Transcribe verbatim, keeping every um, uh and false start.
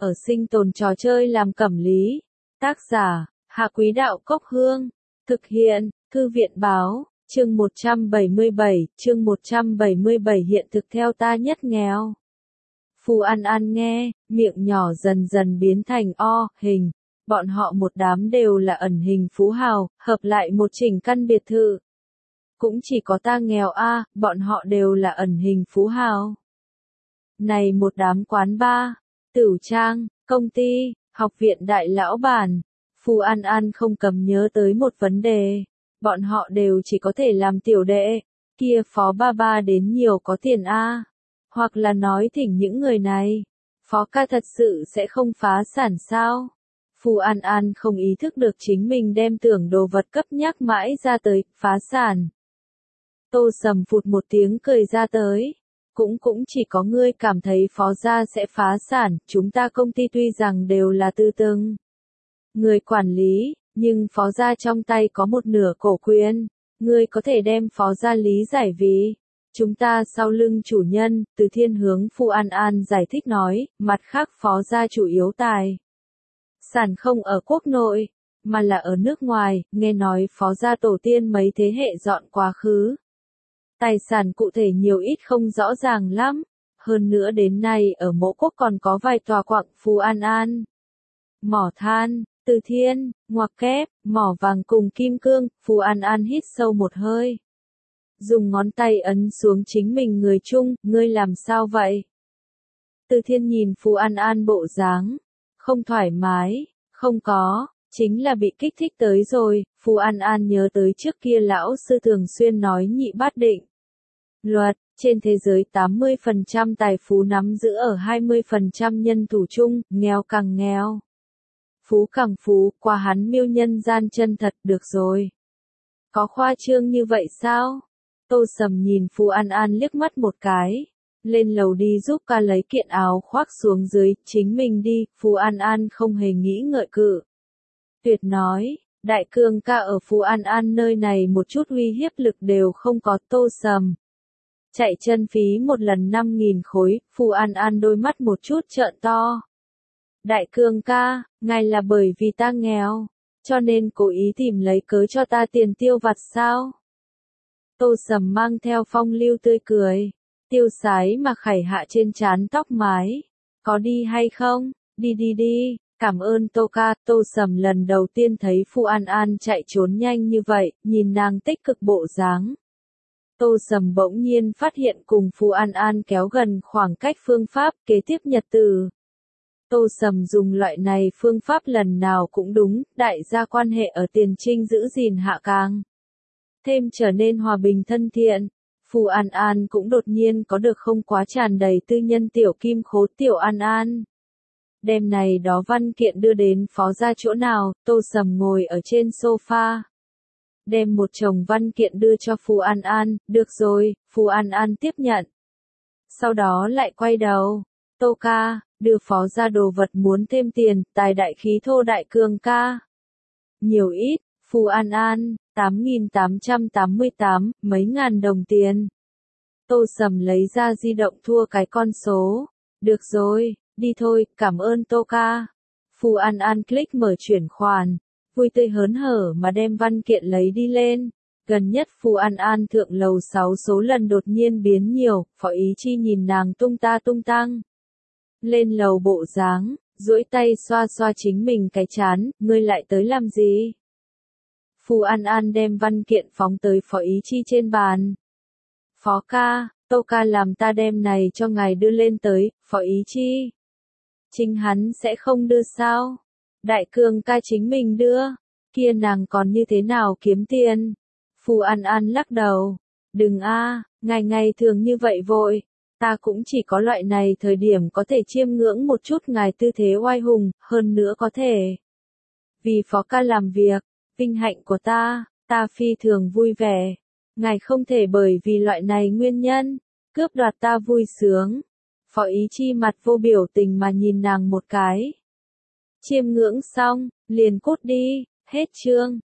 ở sinh tồn trò chơi làm cẩm lý. Tác giả, Hạ Quý Đạo Cốc Hương. Thực hiện, Thư viện Báo, chương một trăm bảy mươi bảy, chương một trăm bảy mươi bảy hiện thực theo ta nhất nghèo. Phù An An nghe, miệng nhỏ dần dần biến thành o, hình. Bọn họ một đám đều là ẩn hình phú hào, hợp lại một chỉnh căn biệt thự. Cũng chỉ có ta nghèo a, bọn họ đều là ẩn hình phú hào. Này một đám quán bar, tửu trang, công ty, học viện đại lão bản. Phù An An không cầm nhớ tới một vấn đề. Bọn họ đều chỉ có thể làm tiểu đệ. Kia phó ba ba đến nhiều có tiền a. Hoặc là nói thỉnh những người này. Phó ca thật sự sẽ không phá sản sao? Phù An An không ý thức được chính mình đem tưởng đồ vật cấp nhắc mãi ra tới, phá sản. Tô Sầm phụt một tiếng cười ra tới. Cũng cũng chỉ có ngươi cảm thấy phó gia sẽ phá sản, chúng ta công ty tuy rằng đều là tư từng người quản lý, nhưng phó gia trong tay có một nửa cổ quyền. Ngươi có thể đem phó gia lý giải vì chúng ta sau lưng chủ nhân, Từ Thiên hướng Phù An An giải thích nói, mặt khác phó gia chủ yếu tài sản không ở quốc nội, mà là ở nước ngoài, nghe nói phó gia tổ tiên mấy thế hệ dọn quá khứ. Tài sản cụ thể nhiều ít không rõ ràng lắm, hơn nữa đến nay ở mộ quốc còn có vài tòa quặng Phù An An. Mỏ than, Từ Thiên, ngoặc kép, mỏ vàng cùng kim cương, Phù An An hít sâu một hơi. Dùng ngón tay ấn xuống chính mình người chung, ngươi làm sao vậy? Từ Thiên nhìn Phù An An bộ dáng, không thoải mái, không có, chính là bị kích thích tới rồi. Phù An An nhớ tới trước kia lão sư thường xuyên nói nhị bát định luật, trên thế giới tám mươi phần trăm tài phú nắm giữ ở hai mươi phần trăm nhân thủ chung, nghèo càng nghèo. Phú càng phú, qua hắn miêu nhân gian chân thật, được rồi. Có khoa trương như vậy sao? Tô Sầm nhìn Phù An An liếc mắt một cái. Lên lầu đi giúp ca lấy kiện áo khoác xuống dưới, chính mình đi. Phù An An không hề nghĩ ngợi cự. Tuyệt nói, đại cương ca ở Phù An An nơi này một chút uy hiếp lực đều không có. Tô Sầm chạy chân phí một lần năm nghìn khối, Phù An An đôi mắt một chút trợn to. Đại cương ca, ngài là bởi vì ta nghèo, cho nên cố ý tìm lấy cớ cho ta tiền tiêu vặt sao? Tô Sầm mang theo phong lưu tươi cười, tiêu sái mà khải hạ trên trán tóc mái. Có đi hay không? Đi đi đi, cảm ơn Tô ca. Tô Sầm lần đầu tiên thấy Phù An An chạy trốn nhanh như vậy, nhìn nàng tích cực bộ dáng. Tô Sầm bỗng nhiên phát hiện cùng Phù An An kéo gần khoảng cách phương pháp kế tiếp nhật từ. Tô Sầm dùng loại này phương pháp lần nào cũng đúng, đại gia quan hệ ở Tiền Trinh giữ gìn hạ càng thêm trở nên hòa bình thân thiện. Phù An An cũng đột nhiên có được không quá tràn đầy tư nhân tiểu kim khố. Tiểu An An đem này đó văn kiện đưa đến phó gia chỗ nào? Tô Sầm ngồi ở trên sofa, đem một chồng văn kiện đưa cho Phù An An. Được rồi, Phù An An tiếp nhận. Sau đó lại quay đầu, Tô ca, đưa phó gia đồ vật muốn thêm tiền, tài đại khí thô. Đại cương ca. Nhiều ít? Phù An An, tám nghìn tám trăm tám mươi tám, mấy ngàn đồng tiền. Tô Sầm lấy ra di động thua cái con số. Được rồi, đi thôi, cảm ơn Tô ca. Phù An An click mở chuyển khoản, vui tươi hớn hở mà đem văn kiện lấy đi lên. Gần nhất Phù An An thượng lầu sáu số lần đột nhiên biến nhiều, Phó Ý Chi nhìn nàng tung ta tung tăng. Lên lầu bộ dáng, duỗi tay xoa xoa chính mình cái chán, ngươi lại tới làm gì? Phù An An đem văn kiện phóng tới Phó Ý Chi trên bàn. Phó ca, Tô ca làm ta đem này cho ngài đưa lên tới. Phó Ý Chi. Chính hắn sẽ không đưa sao? Đại cương ca chính mình đưa. Kia nàng còn như thế nào kiếm tiền? Phù An An lắc đầu. Đừng a, ngày ngày thường như vậy vội. Ta cũng chỉ có loại này thời điểm có thể chiêm ngưỡng một chút ngài tư thế oai hùng, hơn nữa có thể vì phó ca làm việc, vinh hạnh của ta, ta phi thường vui vẻ. Ngài không thể bởi vì loại này nguyên nhân cướp đoạt ta vui sướng. Phó Ý Chi mặt vô biểu tình mà nhìn nàng một cái. Chiêm ngưỡng xong, liền cút đi. Hết chương.